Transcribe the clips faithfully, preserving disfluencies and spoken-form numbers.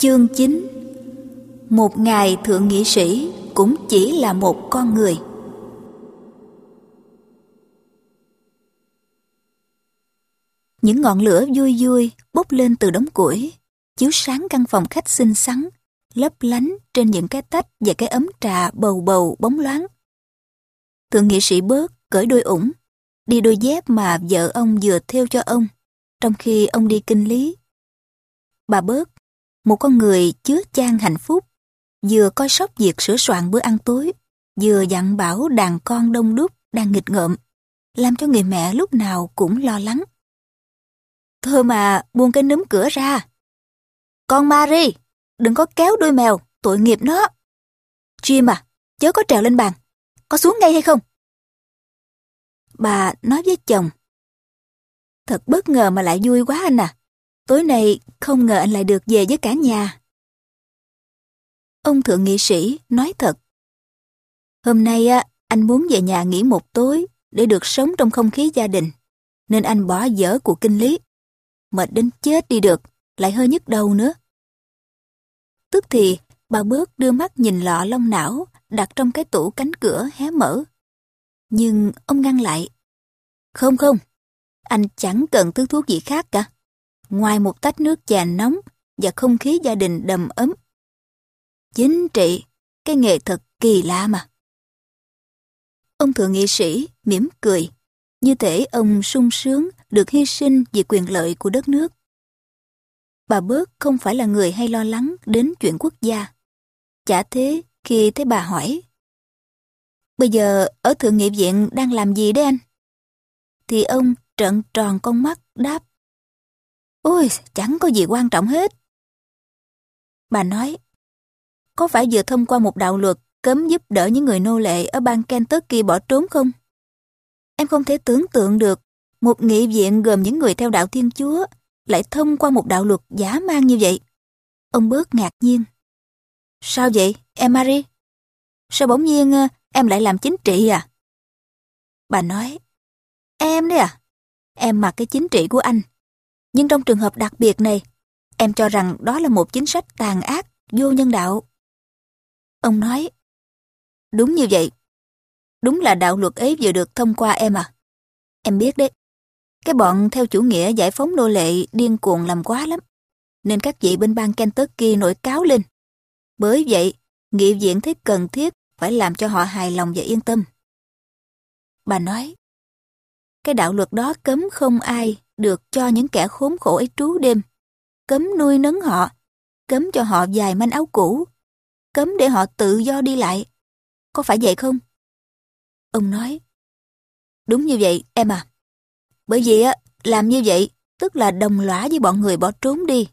Chương chín. Một ngài thượng nghị sĩ cũng chỉ là một con người. Những ngọn lửa vui vui bốc lên từ đống củi, chiếu sáng căn phòng khách xinh xắn, lấp lánh trên những cái tách và cái ấm trà bầu bầu bóng loáng. Thượng nghị sĩ Bớt cởi đôi ủng, đi đôi dép mà vợ ông vừa thêu cho ông, trong khi ông đi kinh lý. Bà Bớt, một con người chứa chan hạnh phúc, vừa coi sóc việc sửa soạn bữa ăn tối, vừa dặn bảo đàn con đông đúc đang nghịch ngợm, làm cho người mẹ lúc nào cũng lo lắng. Thôi mà buông cái núm cửa ra. Con Marie, đừng có kéo đuôi mèo, tội nghiệp nó. Jim à, chớ có trèo lên bàn, có xuống ngay hay không? Bà nói với chồng. Thật bất ngờ mà lại vui quá anh à. Tối nay không ngờ anh lại được về với cả nhà. Ông thượng nghị sĩ nói thật. Hôm nay á, anh muốn về nhà nghỉ một tối để được sống trong không khí gia đình, nên anh bỏ dở cuộc kinh lý. Mệt đến chết đi được, lại hơi nhức đầu nữa. Tức thì bà Bớt đưa mắt nhìn lọ lông não đặt trong cái tủ cánh cửa hé mở. Nhưng ông ngăn lại. Không không, anh chẳng cần thứ thuốc gì khác cả, ngoài một tách nước trà nóng và không khí gia đình đầm ấm. Chính trị, cái nghề thật kỳ lạ mà. Ông thượng nghị sĩ mỉm cười, như thể ông sung sướng được hy sinh vì quyền lợi của đất nước. Bà Bớt không phải là người hay lo lắng đến chuyện quốc gia. Chả thế khi thấy bà hỏi, bây giờ ở Thượng nghị viện đang làm gì đấy anh? Thì ông trợn tròn con mắt đáp, ôi, chẳng có gì quan trọng hết. Bà nói, có phải vừa thông qua một đạo luật cấm giúp đỡ những người nô lệ ở bang Kentucky bỏ trốn không? Em không thể tưởng tượng được một nghị viện gồm những người theo đạo Thiên Chúa lại thông qua một đạo luật dã man như vậy. Ông Bớt ngạc nhiên. Sao vậy, em Marie? Sao bỗng nhiên em lại làm chính trị à? Bà nói, em đấy à? Em mặc cái chính trị của anh. Nhưng trong trường hợp đặc biệt này, em cho rằng đó là một chính sách tàn ác, vô nhân đạo. Ông nói, đúng như vậy. Đúng là đạo luật ấy vừa được thông qua em à. Em biết đấy, cái bọn theo chủ nghĩa giải phóng nô lệ điên cuồng làm quá lắm, nên các vị bên bang Kentucky nổi cáo lên. Bởi vậy, nghị viện thấy cần thiết phải làm cho họ hài lòng và yên tâm. Bà nói, cái đạo luật đó cấm không ai được cho những kẻ khốn khổ ấy trú đêm, cấm nuôi nấng họ, cấm cho họ vài manh áo cũ, cấm để họ tự do đi lại. Có phải vậy không? Ông nói, đúng như vậy em à. Bởi vì á, làm như vậy tức là đồng lõa với bọn người bỏ trốn đi.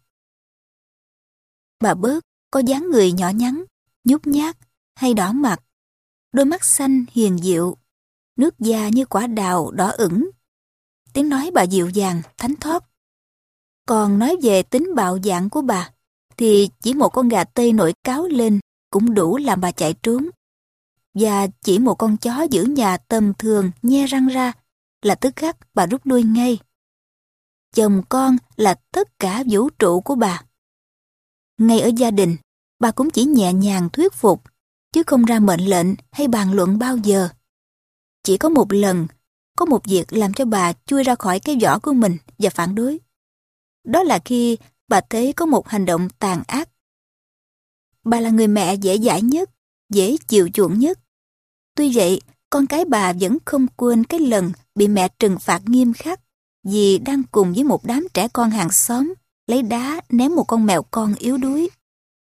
Bà Bớt có dáng người nhỏ nhắn, nhút nhát hay đỏ mặt, đôi mắt xanh hiền diệu, nước da như quả đào đỏ ửng. Tiếng nói bà dịu dàng, thánh thót. Còn nói về tính bạo dạn của bà, thì chỉ một con gà Tây nổi cáo lên cũng đủ làm bà chạy trốn. Và chỉ một con chó giữ nhà tầm thường nhe răng ra là tức khắc bà rút lui ngay. Chồng con là tất cả vũ trụ của bà. Ngay ở gia đình, bà cũng chỉ nhẹ nhàng thuyết phục, chứ không ra mệnh lệnh hay bàn luận bao giờ. Chỉ có một lần, có một việc làm cho bà chui ra khỏi cái vỏ của mình và phản đối. Đó là khi bà thấy có một hành động tàn ác. Bà là người mẹ dễ dãi nhất, dễ chịu chuộng nhất. Tuy vậy, con cái bà vẫn không quên cái lần bị mẹ trừng phạt nghiêm khắc vì đang cùng với một đám trẻ con hàng xóm lấy đá ném một con mèo con yếu đuối.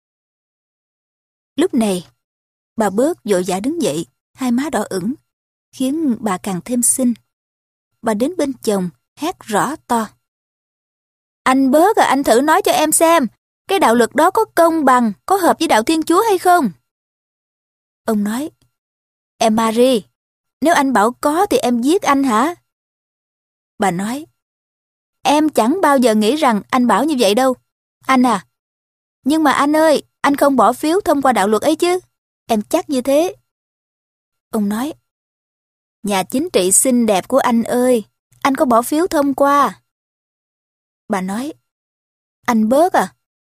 Lúc này, bà Bớt vội vã đứng dậy, hai má đỏ ửng, khiến bà càng thêm xinh. Bà đến bên chồng, hét rõ to. Anh Bớt à, anh thử nói cho em xem, cái đạo luật đó có công bằng, có hợp với đạo Thiên Chúa hay không? Ông nói, em Marie, nếu anh bảo có thì em giết anh hả? Bà nói, em chẳng bao giờ nghĩ rằng anh bảo như vậy đâu. Anh à, nhưng mà anh ơi, anh không bỏ phiếu thông qua đạo luật ấy chứ? Em chắc như thế. Ông nói, nhà chính trị xinh đẹp của anh ơi, anh có bỏ phiếu thông qua? Bà nói, anh Bớt à,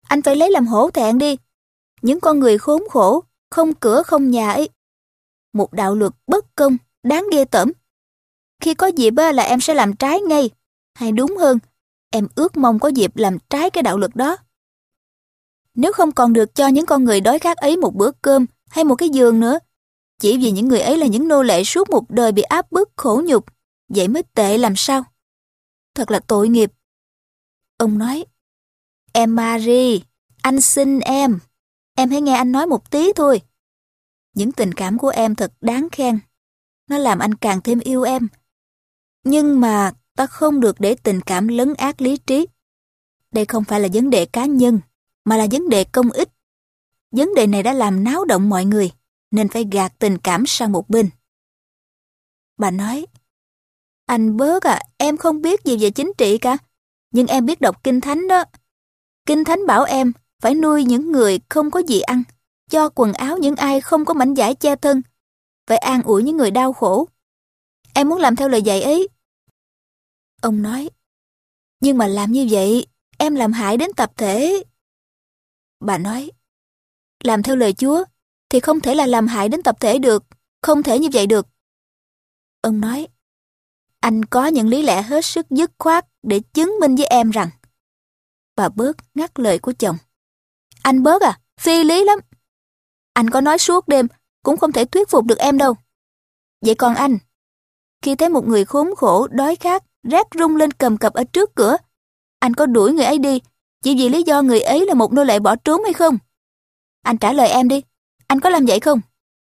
Anh phải lấy làm hổ thẹn đi. Những con người khốn khổ, không cửa không nhà ấy. Một đạo luật bất công, đáng ghê tởm. Khi có dịp là em sẽ làm trái ngay. Hay đúng hơn, em ước mong có dịp làm trái cái đạo luật đó. Nếu không còn được cho những con người đói khát ấy một bữa cơm hay một cái giường nữa, chỉ vì những người ấy là những nô lệ suốt một đời bị áp bức khổ nhục, vậy mới tệ làm sao? Thật là tội nghiệp. Ông nói, em Marie, anh xin em. Em hãy nghe anh nói một tí thôi. Những tình cảm của em thật đáng khen. Nó làm anh càng thêm yêu em. Nhưng mà ta không được để tình cảm lấn át lý trí. Đây không phải là vấn đề cá nhân, mà là vấn đề công ích. Vấn đề này đã làm náo động mọi người, nên phải gạt tình cảm sang một bên. Bà nói, anh bớt à, em không biết gì về chính trị cả, nhưng em biết đọc Kinh Thánh đó. Kinh Thánh bảo em phải nuôi những người không có gì ăn, cho quần áo những ai không có mảnh vải che thân, phải an ủi những người đau khổ. Em muốn làm theo lời dạy ấy. Ông nói, nhưng mà làm như vậy, em làm hại đến tập thể. Bà nói, làm theo lời Chúa thì không thể là làm hại đến tập thể được, không thể như vậy được. Ông nói, anh có những lý lẽ hết sức dứt khoát để chứng minh với em rằng. Bà bớt ngắt lời của chồng. Anh bớt à, phi lý lắm. Anh có nói suốt đêm cũng không thể thuyết phục được em đâu. Vậy còn anh, khi thấy một người khốn khổ, đói khát, rét run lên cầm cập ở trước cửa, anh có đuổi người ấy đi chỉ vì lý do người ấy là một nô lệ bỏ trốn hay không? Anh trả lời em đi, anh có làm vậy không?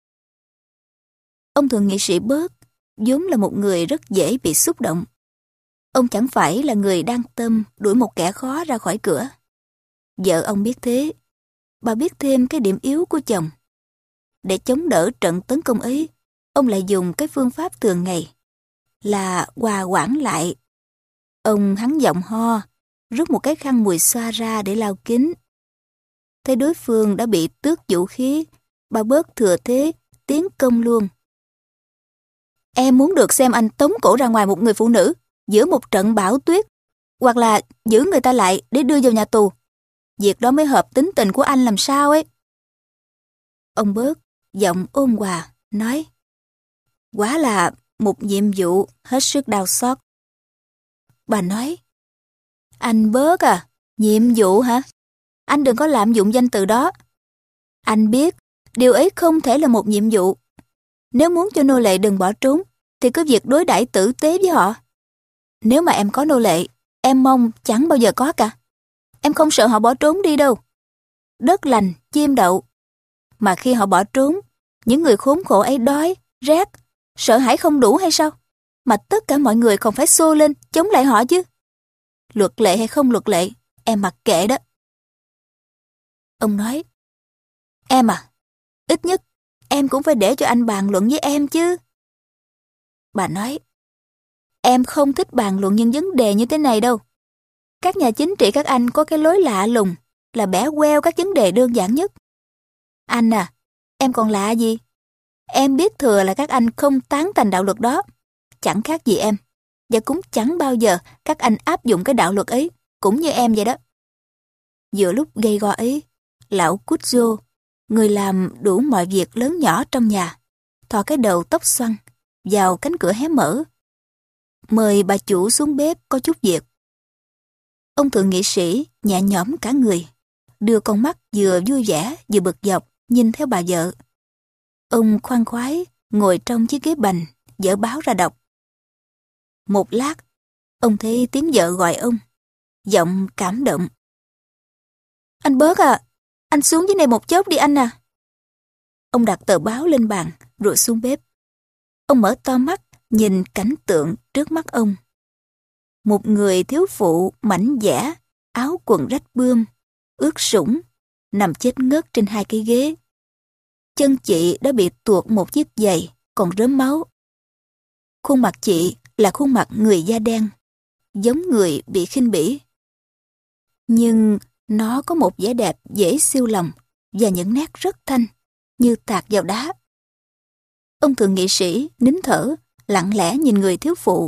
Ông thượng nghị sĩ Bớt vốn là một người rất dễ bị xúc động. Ông chẳng phải là người đang tâm đuổi một kẻ khó ra khỏi cửa. Vợ ông biết thế. Bà biết thêm cái điểm yếu của chồng. Để chống đỡ trận tấn công ấy, ông lại dùng cái phương pháp thường ngày là hòa hoãn lại. Ông hắn giọng ho, rút một cái khăn mùi xoa ra để lau kính. Thấy đối phương đã bị tước vũ khí, bà Bớt thừa thế tiến công luôn. Em muốn được xem anh tống cổ ra ngoài một người phụ nữ giữa một trận bão tuyết, hoặc là giữ người ta lại để đưa vào nhà tù. Việc đó mới hợp tính tình của anh làm sao ấy. Ông Bớt giọng ôn hòa nói, quả là một nhiệm vụ hết sức đau xót. Bà nói, anh Bớt à, nhiệm vụ hả? Anh đừng có lạm dụng danh từ đó. Anh biết điều ấy không thể là một nhiệm vụ. Nếu muốn cho nô lệ đừng bỏ trốn thì cứ việc đối đãi tử tế với họ. Nếu mà em có nô lệ, em mong chẳng bao giờ có cả. Em không sợ họ bỏ trốn đi đâu. Đất lành, chim đậu. Mà khi họ bỏ trốn, những người khốn khổ ấy đói, rét, sợ hãi không đủ hay sao? Mà tất cả mọi người còn phải xô lên chống lại họ chứ. Luật lệ hay không luật lệ, em mặc kệ đó. Ông nói, em à, ít nhất em cũng phải để cho anh bàn luận với em chứ. Bà nói, em không thích bàn luận những vấn đề như thế này đâu. Các nhà chính trị các anh có cái lối lạ lùng là bẻ queo các vấn đề đơn giản nhất. Anh à, em còn lạ gì? Em biết thừa là các anh không tán thành đạo luật đó. Chẳng khác gì em. Và cũng chẳng bao giờ các anh áp dụng cái đạo luật ấy, cũng như em vậy đó. Giữa lúc gây go ấy, lão Cujo, người làm đủ mọi việc lớn nhỏ trong nhà, thò cái đầu tóc xoăn vào cánh cửa hé mở. Mời bà chủ xuống bếp có chút việc. Ông thượng nghị sĩ nhẹ nhõm cả người, đưa con mắt vừa vui vẻ vừa bực dọc nhìn theo bà vợ. Ông khoan khoái ngồi trong chiếc ghế bành, dở báo ra đọc. Một lát, ông thấy tiếng vợ gọi ông, giọng cảm động. Anh Bớt à, anh xuống dưới này một chốc đi anh à. Ông đặt tờ báo lên bàn rồi xuống bếp. Ông mở to mắt nhìn cảnh tượng trước mắt ông. Một người thiếu phụ mảnh dẻ, áo quần rách bươm, ướt sũng, nằm chết ngất trên hai cái ghế. Chân chị đã bị tuột một chiếc giày, còn rớm máu. Khuôn mặt chị là khuôn mặt người da đen, giống người bị khinh bỉ. Nhưng nó có một vẻ đẹp dễ siêu lòng và những nét rất thanh, như tạc vào đá. Ông thượng nghị sĩ nín thở, lặng lẽ nhìn người thiếu phụ.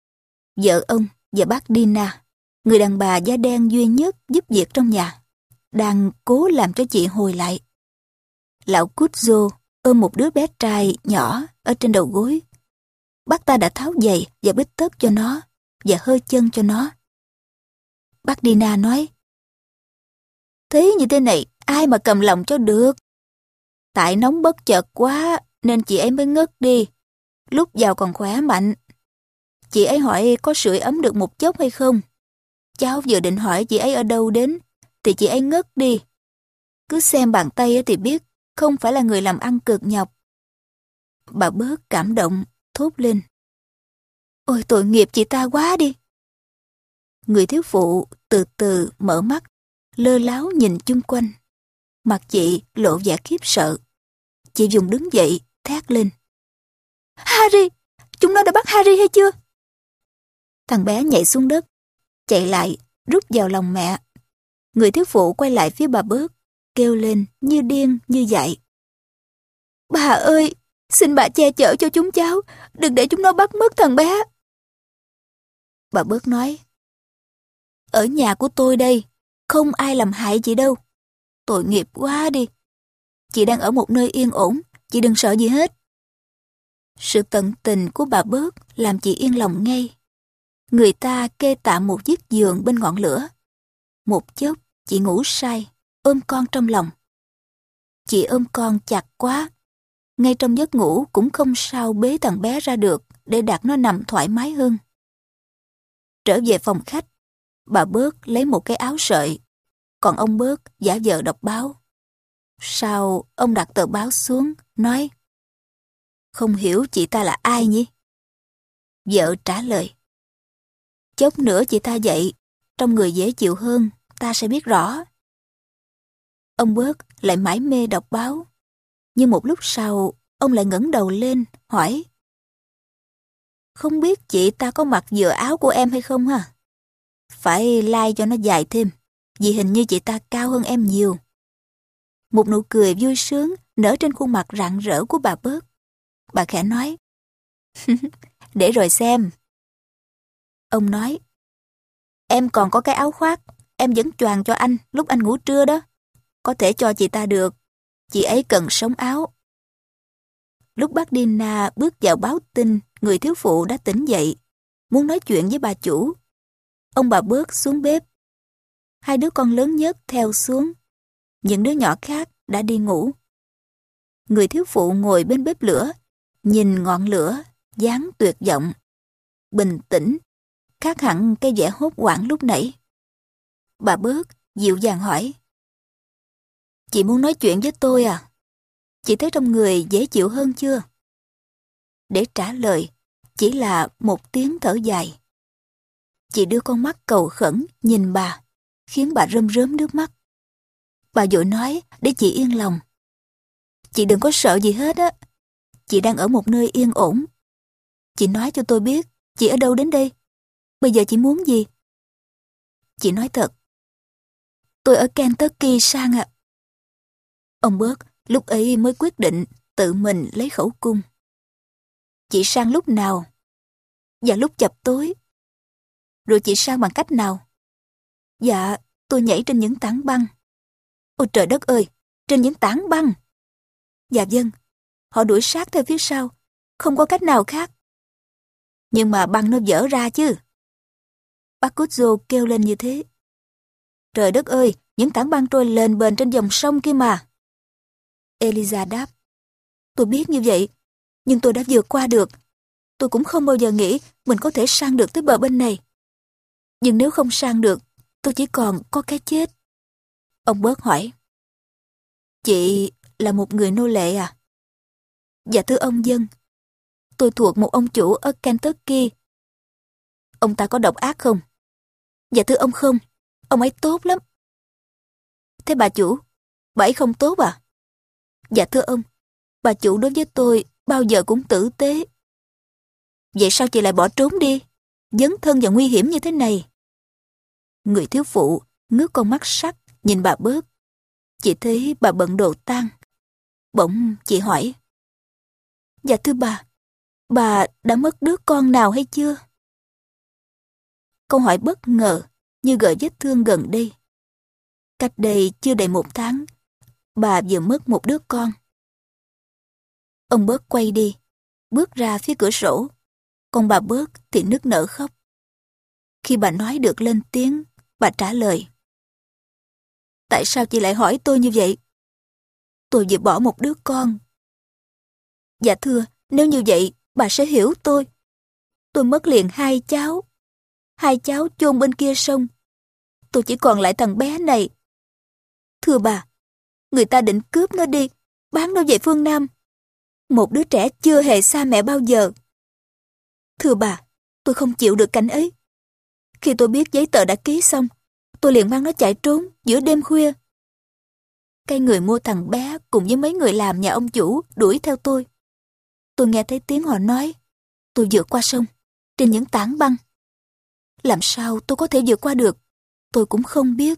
Vợ ông và bác Dina, người đàn bà da đen duy nhất giúp việc trong nhà, đang cố làm cho chị hồi lại. Lão Cujo ôm một đứa bé trai nhỏ ở trên đầu gối. Bác ta đã tháo giày và bít tất cho nó và hơ chân cho nó. Bác Dina nói, thế như thế này ai mà cầm lòng cho được. Tại nóng bất chợt quá nên chị ấy mới ngất đi. Lúc vào còn khỏe mạnh. Chị ấy hỏi có sưởi ấm được một chốc hay không. Cháu vừa định hỏi chị ấy ở đâu đến thì chị ấy ngất đi. Cứ xem bàn tay thì biết không phải là người làm ăn cực nhọc. Bà bớt cảm động, thốt lên. Ôi tội nghiệp chị ta quá đi. Người thiếu phụ từ từ mở mắt, lơ láo nhìn chung quanh. Mặt chị lộ vẻ khiếp sợ. Chị dùng đứng dậy, thét lên. Harry! Chúng nó đã bắt Harry hay chưa? Thằng bé nhảy xuống đất, chạy lại, rút vào lòng mẹ. Người thiếu phụ quay lại phía bà bớt, kêu lên như điên như dại. Bà ơi! Xin bà che chở cho chúng cháu, đừng để chúng nó bắt mất thằng bé. Bà bớt nói. Ở nhà của tôi đây, không ai làm hại chị đâu. Tội nghiệp quá đi. Chị đang ở một nơi yên ổn, chị đừng sợ gì hết. Sự tận tình của bà bớt làm chị yên lòng ngay. Người ta kê tạm một chiếc giường bên ngọn lửa. Một chốc, chị ngủ say, ôm con trong lòng. Chị ôm con chặt quá. Ngay trong giấc ngủ cũng không sao bế thằng bé ra được để đặt nó nằm thoải mái hơn. Trở về phòng khách, bà bớt lấy một cái áo sợi, còn ông bớt giả vờ đọc báo. Sau ông đặt tờ báo xuống, nói, không hiểu chị ta là ai nhỉ? Vợ trả lời, chốc nữa chị ta dậy, trong người dễ chịu hơn, ta sẽ biết rõ. Ông bớt lại mải mê đọc báo, nhưng một lúc sau, ông lại ngẩng đầu lên, hỏi, không biết chị ta có mặc vừa áo của em hay không hả? Phải lai cho nó dài thêm, vì hình như chị ta cao hơn em nhiều. Một nụ cười vui sướng nở trên khuôn mặt rạng rỡ của bà bớt. Bà khẽ nói, để rồi xem. Ông nói, em còn có cái áo khoác, em vẫn choàng cho anh lúc anh ngủ trưa đó. Có thể cho chị ta được, chị ấy cần sống áo. Lúc bác Dina bước vào báo tin, người thiếu phụ đã tỉnh dậy, muốn nói chuyện với bà chủ. Ông bà bớt xuống bếp. Hai đứa con lớn nhất theo xuống. Những đứa nhỏ khác đã đi ngủ. Người thiếu phụ ngồi bên bếp lửa, nhìn ngọn lửa, dáng tuyệt vọng. Bình tĩnh, khác hẳn cái vẻ hốt hoảng lúc nãy. Bà bớt dịu dàng hỏi. Chị muốn nói chuyện với tôi à? Chị thấy trong người dễ chịu hơn chưa? Để trả lời, chỉ là một tiếng thở dài. Chị đưa con mắt cầu khẩn nhìn bà, khiến bà rơm rớm nước mắt. Bà vội nói để chị yên lòng. Chị đừng có sợ gì hết á. Chị đang ở một nơi yên ổn. Chị nói cho tôi biết chị ở đâu đến đây. Bây giờ chị muốn gì? Chị nói thật. Tôi ở Kentucky Sang ạ. Ông bớt lúc ấy mới quyết định tự mình lấy khẩu cung. Chị sang lúc nào? Dạ lúc chập tối. Rồi chị sang bằng cách nào? Dạ, tôi nhảy trên những tảng băng. Ôi trời đất ơi, trên những tảng băng. Dạ vâng, họ đuổi sát theo phía sau, không có cách nào khác. Nhưng mà băng nó vỡ ra chứ. Bác Cujo kêu lên như thế. Trời đất ơi, những tảng băng trôi lên bền trên dòng sông kia mà. Eliza đáp. Tôi biết như vậy, nhưng tôi đã vượt qua được. Tôi cũng không bao giờ nghĩ mình có thể sang được tới bờ bên này. Nhưng nếu không sang được, tôi chỉ còn có cái chết. Ông bớt hỏi. Chị là một người nô lệ à? Dạ thưa ông dân. Tôi thuộc một ông chủ ở Kentucky. Ông ta có độc ác không? Dạ thưa ông không. Ông ấy tốt lắm. Thế bà chủ, bà ấy không tốt à? Dạ thưa ông, bà chủ đối với tôi bao giờ cũng tử tế. Vậy sao chị lại bỏ trốn đi, dấn thân vào nguy hiểm như thế này? Người thiếu phụ ngước con mắt sắc nhìn bà bớt. Chị thấy bà bận đồ tang. Bỗng chị hỏi. Dạ thưa bà, bà đã mất đứa con nào hay chưa? Câu hỏi bất ngờ như gợi vết thương gần đây. Cách đây chưa đầy một tháng, bà vừa mất một đứa con. Ông Bớt quay đi, bước ra phía cửa sổ, còn bà Bớt thì nức nở khóc. Khi bà nói được lên tiếng, bà trả lời. Tại sao chị lại hỏi tôi như vậy? Tôi vừa bỏ một đứa con. Dạ thưa, nếu như vậy, bà sẽ hiểu tôi. Tôi mất liền hai cháu. Hai cháu chôn bên kia sông. Tôi chỉ còn lại thằng bé này. Thưa bà, người ta định cướp nó đi, bán nó về phương Nam. Một đứa trẻ chưa hề xa mẹ bao giờ. Thưa bà, tôi không chịu được cảnh ấy. Khi tôi biết giấy tờ đã ký xong, tôi liền mang nó chạy trốn giữa đêm khuya. Cái người mua thằng bé cùng với mấy người làm nhà ông chủ đuổi theo tôi. Tôi nghe thấy tiếng họ nói, tôi vượt qua sông, trên những tảng băng. Làm sao tôi có thể vượt qua được, tôi cũng không biết.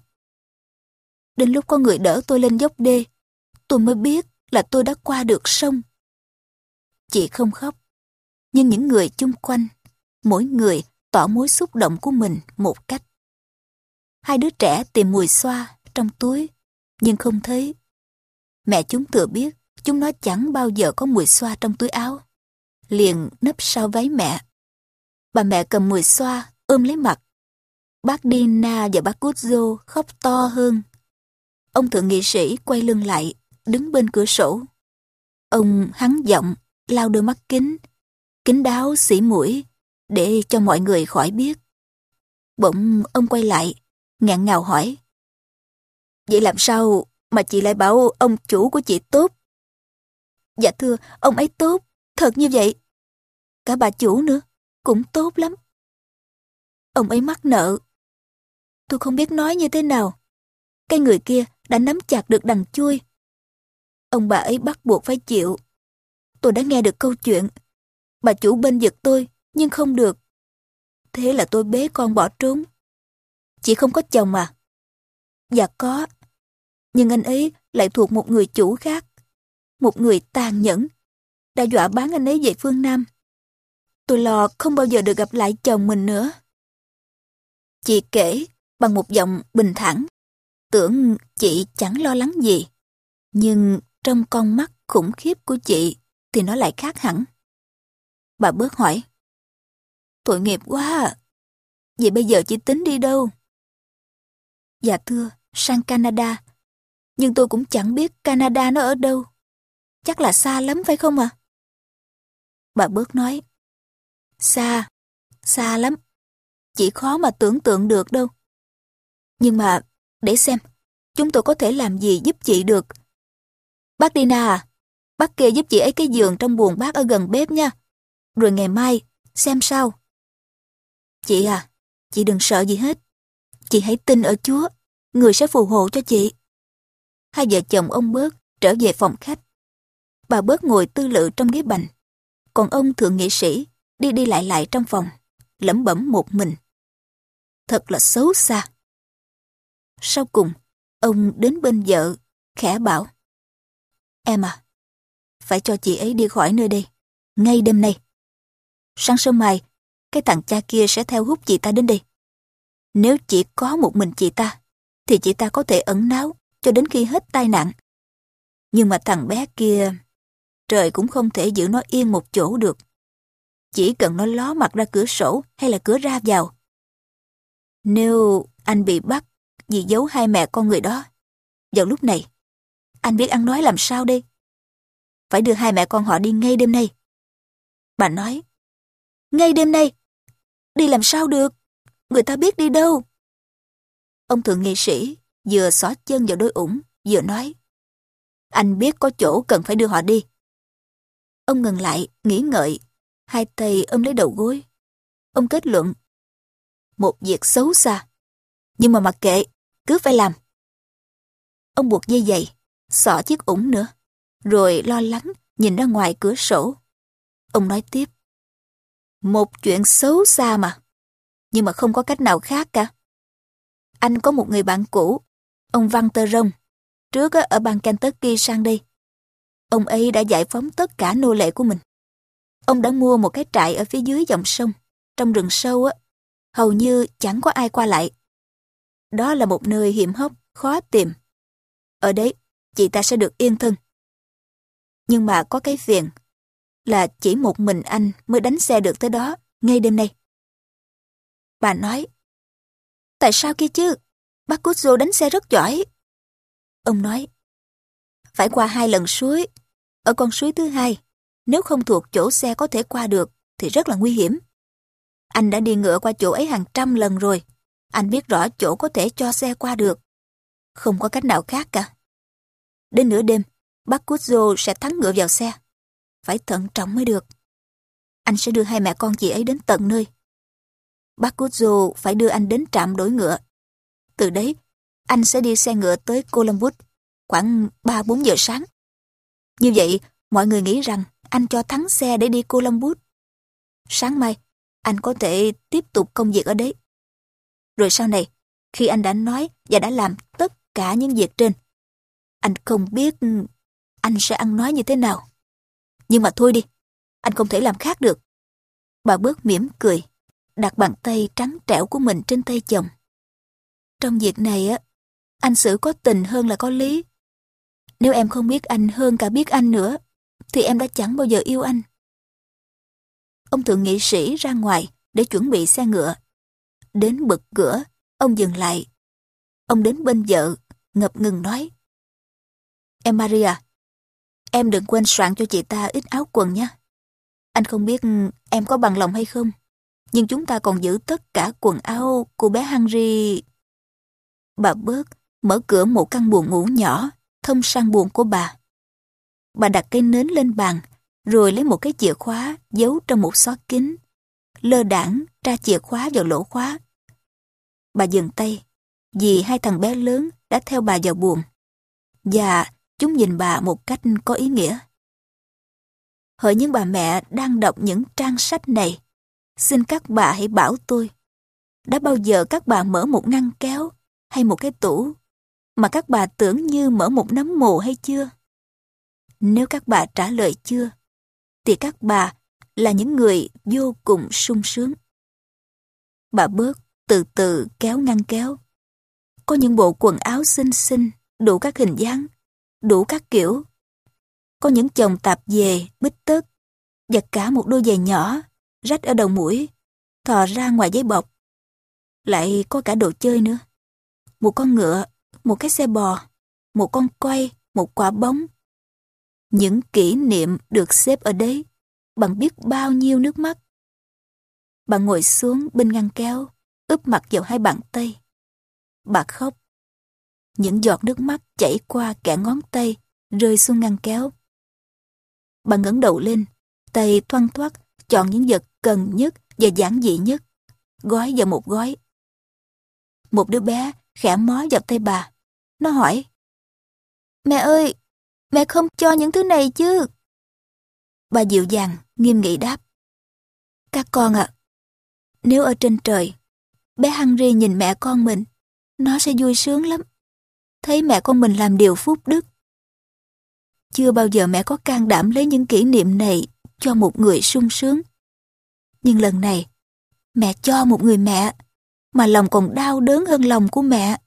Đến lúc có người đỡ tôi lên dốc đê, tôi mới biết là tôi đã qua được sông. Chị không khóc, nhưng những người chung quanh, mỗi người tỏ mối xúc động của mình một cách. Hai đứa trẻ tìm mùi xoa trong túi, nhưng không thấy. Mẹ chúng thừa biết chúng nó chẳng bao giờ có mùi xoa trong túi áo, liền nấp sau váy mẹ. Bà mẹ cầm mùi xoa ôm lấy mặt. Bác Dina và bác Guzzo khóc to hơn. Ông thượng nghị sĩ quay lưng lại, đứng bên cửa sổ. Ông hắn giọng, lau đôi mắt kính, kính đáo xỉ mũi, để cho mọi người khỏi biết. Bỗng ông quay lại, nghẹn ngào hỏi. Vậy làm sao mà chị lại bảo ông chủ của chị tốt? Dạ thưa, ông ấy tốt, thật như vậy. Cả bà chủ nữa, cũng tốt lắm. Ông ấy mắc nợ. Tôi không biết nói như thế nào. Cái người kia đã nắm chặt được đằng chui. Ông bà ấy bắt buộc phải chịu. Tôi đã nghe được câu chuyện. Bà chủ bên giật tôi, nhưng không được. Thế là tôi bế con bỏ trốn. Chị không có chồng à? Dạ có. Nhưng anh ấy lại thuộc một người chủ khác. Một người tàn nhẫn. Đã dọa bán anh ấy về phương Nam. Tôi lo không bao giờ được gặp lại chồng mình nữa. Chị kể bằng một giọng bình thản. Tưởng chị chẳng lo lắng gì. Nhưng trong con mắt khủng khiếp của chị thì nó lại khác hẳn. Bà Bớt hỏi. Tội nghiệp quá à. Vậy bây giờ chị tính đi đâu? Dạ thưa, sang Canada. Nhưng tôi cũng chẳng biết Canada nó ở đâu. Chắc là xa lắm phải không ạ? À? Bà Bớt nói. Xa, xa lắm. Chỉ khó mà tưởng tượng được đâu. Nhưng mà, để xem, chúng tôi có thể làm gì giúp chị được. Bác Dina à, bác kê giúp chị ấy cái giường trong buồng bác ở gần bếp nha. Rồi ngày mai, xem sao. Chị à, chị đừng sợ gì hết. Chị hãy tin ở Chúa, người sẽ phù hộ cho chị. Hai vợ chồng ông Bớt trở về phòng khách. Bà Bớt ngồi tư lự trong ghế bành. Còn ông thượng nghị sĩ đi đi lại lại trong phòng, lẩm bẩm một mình. Thật là xấu xa. Sau cùng, ông đến bên vợ, khẽ bảo. Em à, phải cho chị ấy đi khỏi nơi đây, ngay đêm nay. Sáng sớm mai, cái thằng cha kia sẽ theo hút chị ta đến đây. Nếu chỉ có một mình chị ta, thì chị ta có thể ẩn náu cho đến khi hết tai nạn. Nhưng mà thằng bé kia, trời cũng không thể giữ nó yên một chỗ được. Chỉ cần nó ló mặt ra cửa sổ hay là cửa ra vào. Nếu anh bị bắt vì giấu hai mẹ con người đó, vào lúc này, anh biết ăn nói làm sao đây? Phải đưa hai mẹ con họ đi ngay đêm nay. Bà nói, ngay đêm nay? Đi làm sao được? Người ta biết đi đâu? Ông thượng nghị sĩ vừa xỏ chân vào đôi ủng, vừa nói, anh biết có chỗ cần phải đưa họ đi. Ông ngừng lại, nghĩ ngợi, hai tay ôm lấy đầu gối. Ông kết luận, một việc xấu xa, nhưng mà mặc kệ, cứ phải làm. Ông buộc dây giày, xỏ chiếc ủng nữa, rồi lo lắng nhìn ra ngoài cửa sổ. Ông nói tiếp, một chuyện xấu xa mà, nhưng mà không có cách nào khác cả. Anh có một người bạn cũ, ông Văn Tơ Rông, trước ở bang Kentucky sang đây. Ông ấy đã giải phóng tất cả nô lệ của mình. Ông đã mua một cái trại ở phía dưới dòng sông, trong rừng sâu á, hầu như chẳng có ai qua lại. Đó là một nơi hiểm hóc, khó tìm. Ở đấy, chị ta sẽ được yên thân. Nhưng mà có cái phiền là chỉ một mình anh mới đánh xe được tới đó ngay đêm nay. Bà nói, tại sao kia chứ? Bác Cujo đánh xe rất giỏi. Ông nói, phải qua hai lần suối. Ở con suối thứ hai, nếu không thuộc chỗ xe có thể qua được thì rất là nguy hiểm. Anh đã đi ngựa qua chỗ ấy hàng trăm lần rồi. Anh biết rõ chỗ có thể cho xe qua được. Không có cách nào khác cả. Đến nửa đêm, bác Cujo sẽ thắng ngựa vào xe. Phải thận trọng mới được. Anh sẽ đưa hai mẹ con chị ấy đến tận nơi. Bác Cujo phải đưa anh đến trạm đổi ngựa. Từ đấy, anh sẽ đi xe ngựa tới Columbus khoảng ba bốn giờ sáng. Như vậy, mọi người nghĩ rằng anh cho thắng xe để đi Columbus. Sáng mai, anh có thể tiếp tục công việc ở đấy. Rồi sau này, khi anh đã nói và đã làm tất cả những việc trên, anh không biết anh sẽ ăn nói như thế nào. Nhưng mà thôi đi, anh không thể làm khác được. Bà bớt mỉm cười, đặt bàn tay trắng trẻo của mình trên tay chồng. Trong việc này á, anh xử có tình hơn là có lý. Nếu em không biết anh hơn cả biết anh nữa, thì em đã chẳng bao giờ yêu anh. Ông thượng nghị sĩ ra ngoài để chuẩn bị xe ngựa. Đến bực cửa, ông dừng lại. Ông đến bên vợ, ngập ngừng nói, em Maria, em đừng quên soạn cho chị ta ít áo quần nha. Anh không biết em có bằng lòng hay không, nhưng chúng ta còn giữ tất cả quần áo của bé Henry. Bà bớt mở cửa một căn buồng ngủ nhỏ thông sang buồng của bà. Bà đặt cây nến lên bàn, rồi lấy một cái chìa khóa giấu trong một xó kính, lơ đãng tra chìa khóa vào lỗ khóa. Bà dừng tay, vì hai thằng bé lớn đã theo bà vào buồng, và chúng nhìn bà một cách có ý nghĩa. Hỡi những bà mẹ đang đọc những trang sách này, xin các bà hãy bảo tôi, đã bao giờ các bà mở một ngăn kéo hay một cái tủ mà các bà tưởng như mở một nấm mồ hay chưa? Nếu các bà trả lời chưa, thì các bà là những người vô cùng sung sướng. Bà bớt từ từ kéo ngăn kéo. Có những bộ quần áo xinh xinh, đủ các hình dáng, đủ các kiểu. Có những chồng tạp dề, bít tất, và cả một đôi giày nhỏ, rách ở đầu mũi, thò ra ngoài giấy bọc. Lại có cả đồ chơi nữa. Một con ngựa, một cái xe bò, một con quay, một quả bóng. Những kỷ niệm được xếp ở đấy bằng biết bao nhiêu nước mắt. Bà ngồi xuống bên ngăn kéo, úp mặt vào hai bàn tay. Bà khóc. Những giọt nước mắt chảy qua kẽ ngón tay, rơi xuống ngăn kéo. Bà ngẩng đầu lên, tay thoăn thoắt chọn những vật cần nhất và giản dị nhất, gói vào một gói. Một đứa bé khẽ mó vào tay bà. Nó hỏi, mẹ ơi, mẹ không cho những thứ này chứ? Bà dịu dàng, nghiêm nghị đáp, các con ạ, à, nếu ở trên trời, bé Henry nhìn mẹ con mình, nó sẽ vui sướng lắm. Thấy mẹ con mình làm điều phúc đức. Chưa bao giờ mẹ có can đảm lấy những kỷ niệm này cho một người sung sướng. Nhưng lần này, mẹ cho một người mẹ, mà lòng còn đau đớn hơn lòng của mẹ.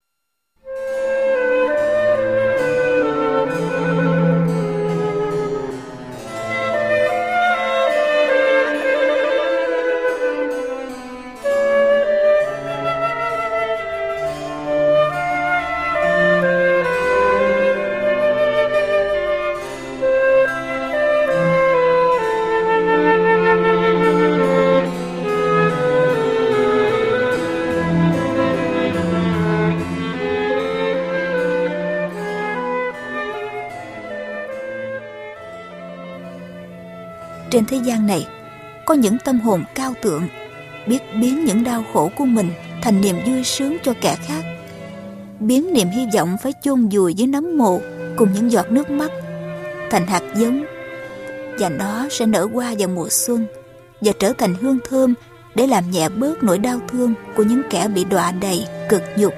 Trên thế gian này, có những tâm hồn cao thượng, biết biến những đau khổ của mình thành niềm vui sướng cho kẻ khác, biến niềm hy vọng phải chôn vùi dưới nấm mồ cùng những giọt nước mắt thành hạt giống, và nó sẽ nở hoa vào mùa xuân và trở thành hương thơm để làm nhẹ bớt nỗi đau thương của những kẻ bị đọa đầy cực nhục.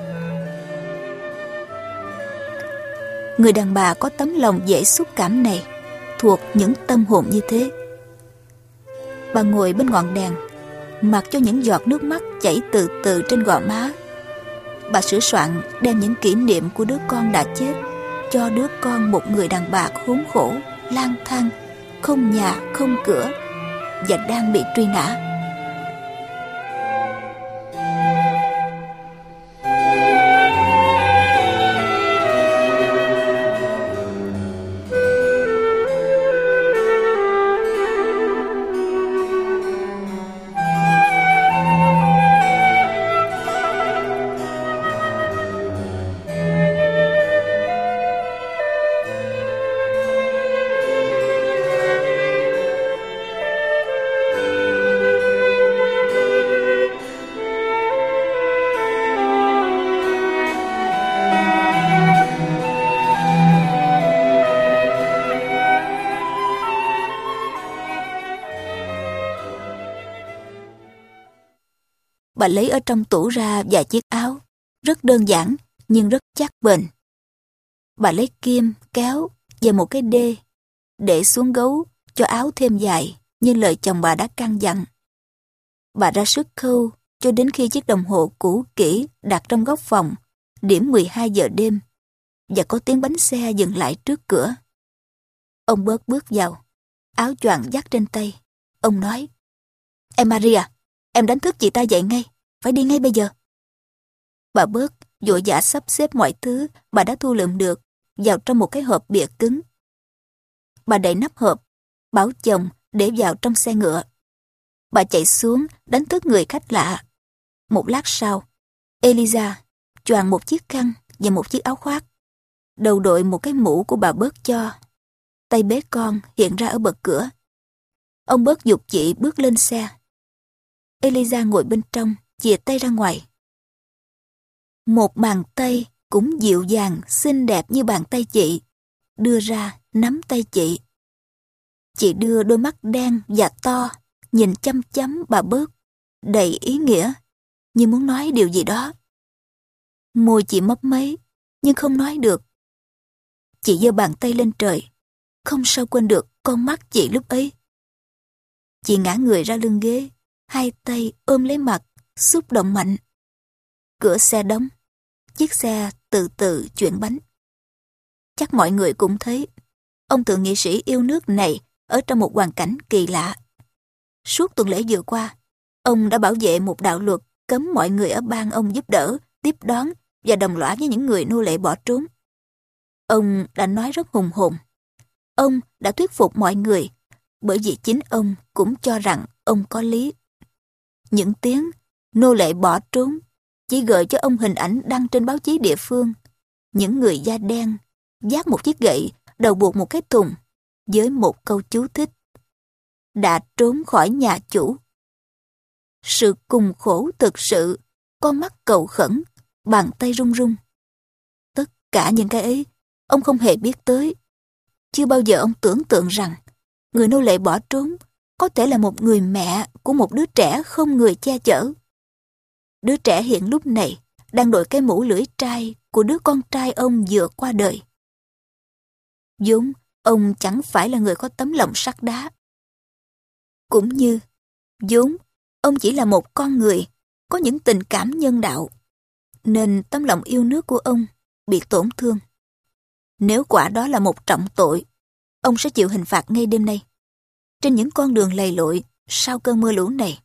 Người đàn bà có tấm lòng dễ xúc cảm này thuộc những tâm hồn như thế. Bà ngồi bên ngọn đèn, mặc cho những giọt nước mắt chảy từ từ trên gò má. Bà sửa soạn đem những kỷ niệm của đứa con đã chết cho đứa con một người đàn bà khốn khổ, lang thang, không nhà không cửa và đang bị truy nã. Bà lấy ở trong tủ ra vài chiếc áo, rất đơn giản nhưng rất chắc bền. Bà lấy kim, kéo và một cái đê, để xuống gấu cho áo thêm dài như lời chồng bà đã căn dặn. Bà ra sức khâu cho đến khi chiếc đồng hồ cũ kỹ đặt trong góc phòng, điểm mười hai giờ đêm, và có tiếng bánh xe dừng lại trước cửa. Ông Bớt bước vào, áo choàng dắt trên tay. Ông nói, "Em Maria, em đánh thức chị ta dậy ngay, phải đi ngay bây giờ." Bà Bớt vội vã sắp xếp mọi thứ bà đã thu lượm được vào trong một cái hộp bìa cứng. Bà đậy nắp hộp, bảo chồng để vào trong xe ngựa. Bà chạy xuống đánh thức người khách lạ. Một lát sau, Eliza choàng một chiếc khăn và một chiếc áo khoác, đầu đội một cái mũ của bà Bớt cho. Tay bế con hiện ra ở bậc cửa. Ông Bớt giục chị bước lên xe. Eliza ngồi bên trong, chìa tay ra ngoài. Một bàn tay cũng dịu dàng, xinh đẹp như bàn tay chị, đưa ra nắm tay chị. Chị đưa đôi mắt đen và to, nhìn chăm chăm bà Bớt, đầy ý nghĩa, như muốn nói điều gì đó. Môi chị mấp máy, nhưng không nói được. Chị giơ bàn tay lên trời, không sao quên được con mắt chị lúc ấy. Chị ngã người ra lưng ghế, hai tay ôm lấy mặt, xúc động mạnh. Cửa xe đóng, chiếc xe từ từ chuyển bánh. Chắc mọi người cũng thấy, ông thượng nghị sĩ yêu nước này ở trong một hoàn cảnh kỳ lạ. Suốt tuần lễ vừa qua, ông đã bảo vệ một đạo luật cấm mọi người ở bang ông giúp đỡ, tiếp đón và đồng lõa với những người nô lệ bỏ trốn. Ông đã nói rất hùng hồn. Ông đã thuyết phục mọi người, bởi vì chính ông cũng cho rằng ông có lý. Những tiếng nô lệ bỏ trốn chỉ gợi cho ông hình ảnh đăng trên báo chí địa phương. Những người da đen vác một chiếc gậy, đầu buộc một cái thùng, với một câu chú thích: đã trốn khỏi nhà chủ. Sự cùng khổ thực sự, con mắt cầu khẩn, bàn tay run run. Tất cả những cái ấy, ông không hề biết tới. Chưa bao giờ ông tưởng tượng rằng người nô lệ bỏ trốn có thể là một người mẹ của một đứa trẻ không người che chở. Đứa trẻ hiện lúc này đang đội cái mũ lưỡi trai của đứa con trai ông vừa qua đời. Vốn ông chẳng phải là người có tấm lòng sắt đá. Cũng như vốn ông chỉ là một con người có những tình cảm nhân đạo, nên tấm lòng yêu nước của ông bị tổn thương. Nếu quả đó là một trọng tội, ông sẽ chịu hình phạt ngay đêm nay, trên những con đường lầy lội sau cơn mưa lũ này.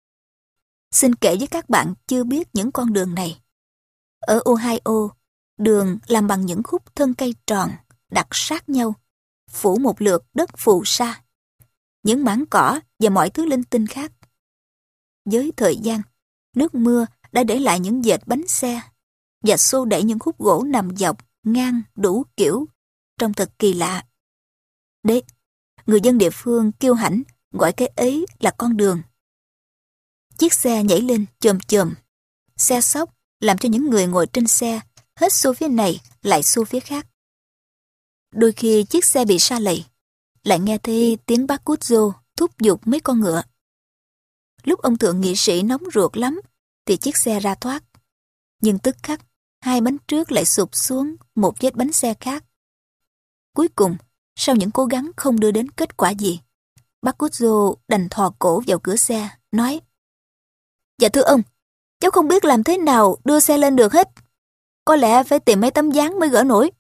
Xin kể với các bạn chưa biết những con đường này. Ở Ohio, đường làm bằng những khúc thân cây tròn, đặt sát nhau, phủ một lượt đất phù sa, những mảng cỏ và mọi thứ linh tinh khác. Với thời gian, nước mưa đã để lại những vệt bánh xe và xô đẩy những khúc gỗ nằm dọc, ngang, đủ kiểu, trông thật kỳ lạ. Đấy, người dân địa phương kiêu hãnh gọi cái ấy là con đường. Chiếc xe nhảy lên chồm chồm, xe xốc làm cho những người ngồi trên xe hết xô phía này lại xô phía khác. Đôi khi chiếc xe bị sa lầy, lại nghe thấy tiếng bác cút rô thúc giục mấy con ngựa. Lúc ông thượng nghị sĩ nóng ruột lắm thì chiếc xe ra thoát, nhưng tức khắc hai bánh trước lại sụp xuống một vết bánh xe khác. Cuối cùng, sau những cố gắng không đưa đến kết quả gì, bác cút rô đành thò cổ vào cửa xe, nói: "Dạ thưa ông, Cháu không biết làm thế nào đưa xe lên được hết. Có lẽ phải tìm mấy tấm dáng mới gỡ nổi.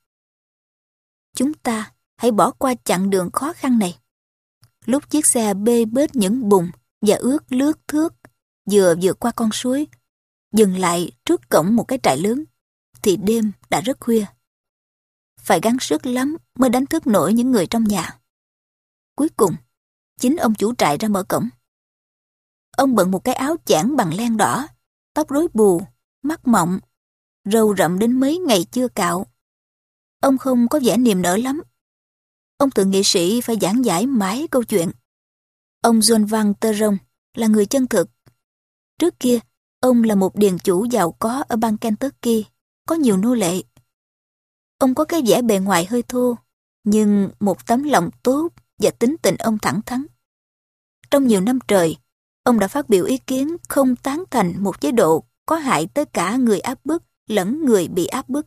Chúng ta hãy bỏ qua chặng đường khó khăn này. Lúc chiếc xe bê bết những bùn và ướt lướt thước, vừa vượt qua con suối, dừng lại trước cổng một cái trại lớn, thì đêm đã rất khuya. Phải gắng sức lắm mới đánh thức nổi những người trong nhà. Cuối cùng, chính ông chủ trại ra mở cổng. Ông bận một cái áo chẽn bằng len đỏ, tóc rối bù, mắt mọng, râu rậm đến mấy ngày chưa cạo. Ông không có vẻ niềm nở lắm. Ông thượng nghị sĩ phải giảng giải mãi câu chuyện. Ông John Van Terong là người chân thực. Trước kia, ông là một điền chủ giàu có ở bang Kentucky, có nhiều nô lệ. Ông có cái vẻ bề ngoài hơi thô, nhưng một tấm lòng tốt và tính tình ông thẳng thắn. Trong nhiều năm trời, ông đã phát biểu ý kiến không tán thành một chế độ có hại tới cả người áp bức lẫn người bị áp bức.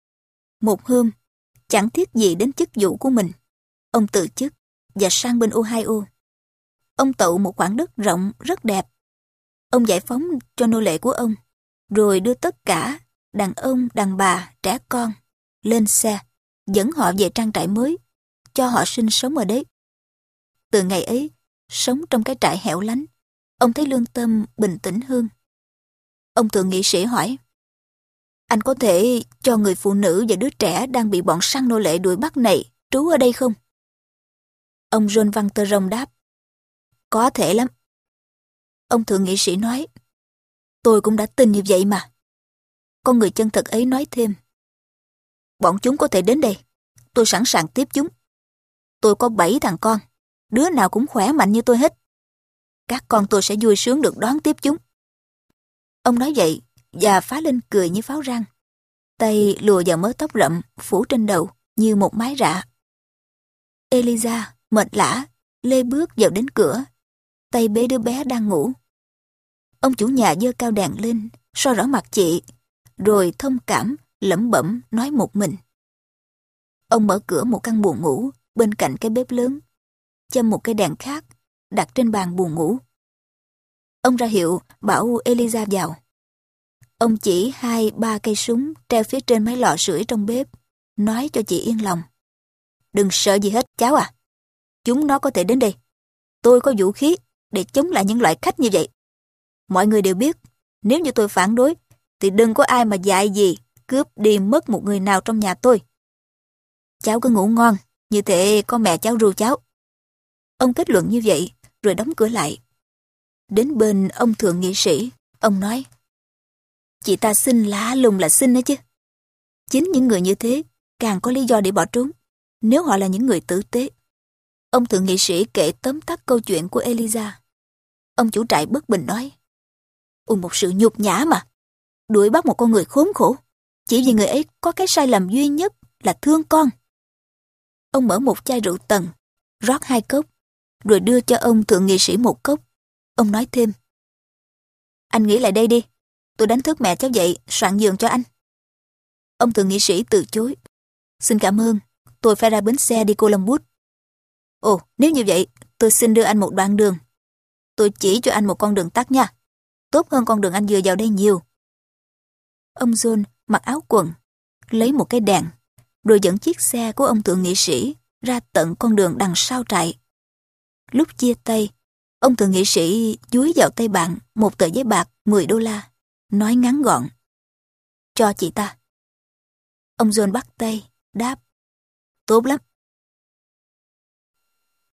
Một hôm, chẳng thiết gì đến chức vụ của mình, ông từ chức và sang bên Ohio. Ông tậu một khoảng đất rộng rất đẹp. Ông giải phóng cho nô lệ của ông, rồi đưa tất cả, đàn ông, đàn bà, trẻ con, lên xe, dẫn họ về trang trại mới, cho họ sinh sống ở đấy. Từ ngày ấy, sống trong cái trại hẻo lánh, ông thấy lương tâm bình tĩnh hơn. Ông thượng nghị sĩ hỏi, anh có thể cho người phụ nữ và đứa trẻ đang bị bọn săn nô lệ đuổi bắt này trú ở đây không? Ông John Van Terong đáp, có thể lắm. Ông thượng nghị sĩ nói, tôi cũng đã tin như vậy mà. Con người chân thật ấy nói thêm, bọn chúng có thể đến đây, tôi sẵn sàng tiếp chúng. Tôi có bảy thằng con, đứa nào cũng khỏe mạnh như tôi hết. Các con tôi sẽ vui sướng được đón tiếp chúng. Ông nói vậy và phá lên cười như pháo răng. Tay lùa vào mớ tóc rậm phủ trên đầu như một mái rạ. Eliza mệt lả lê bước vào đến cửa, tay bế đứa bé đang ngủ. Ông chủ nhà giơ cao đèn lên soi rõ mặt chị, rồi thông cảm lẩm bẩm nói một mình. Ông mở cửa một căn buồng ngủ bên cạnh cái bếp lớn, châm một cái đèn khác đặt trên bàn buồng ngủ. Ông ra hiệu bảo Eliza vào. Ông chỉ hai ba cây súng treo phía trên mấy lò sưởi trong bếp, nói cho chị yên lòng. Đừng sợ gì hết cháu à. Chúng nó có thể đến đây. Tôi có vũ khí để chống lại những loại khách như vậy. Mọi người đều biết, nếu như tôi phản đối, thì đừng có ai mà dại gì cướp đi mất một người nào trong nhà tôi. Cháu cứ ngủ ngon, như thế có mẹ cháu ru cháu. Ông kết luận như vậy, rồi đóng cửa lại. Đến bên ông thượng nghị sĩ, ông nói, chị ta xinh lạ lùng là xinh đấy chứ. Chính những người như thế càng có lý do để bỏ trốn, nếu họ là những người tử tế. Ông thượng nghị sĩ kể tóm tắt câu chuyện của Eliza. Ông chủ trại bất bình nói, ôi một sự nhục nhã mà. Đuổi bắt một con người khốn khổ, chỉ vì người ấy có cái sai lầm duy nhất là thương con. Ông mở một chai rượu tần, rót hai cốc, rồi đưa cho ông thượng nghị sĩ một cốc. Ông nói thêm, anh nghĩ lại đây đi, tôi đánh thức mẹ cháu dậy, soạn giường cho anh. Ông thượng nghị sĩ từ chối, xin cảm ơn, tôi phải ra bến xe đi Columbus. Ồ, nếu như vậy, tôi xin đưa anh một đoạn đường. Tôi chỉ cho anh một con đường tắt nha, tốt hơn con đường anh vừa vào đây nhiều. Ông John mặc áo quần, lấy một cái đèn, rồi dẫn chiếc xe của ông thượng nghị sĩ ra tận con đường đằng sau trại. Lúc chia tay, ông thượng nghị sĩ dúi vào tay bạn một tờ giấy bạc mười đô la, nói ngắn gọn, cho chị ta. Ông John bắt tay, đáp, tốt lắm,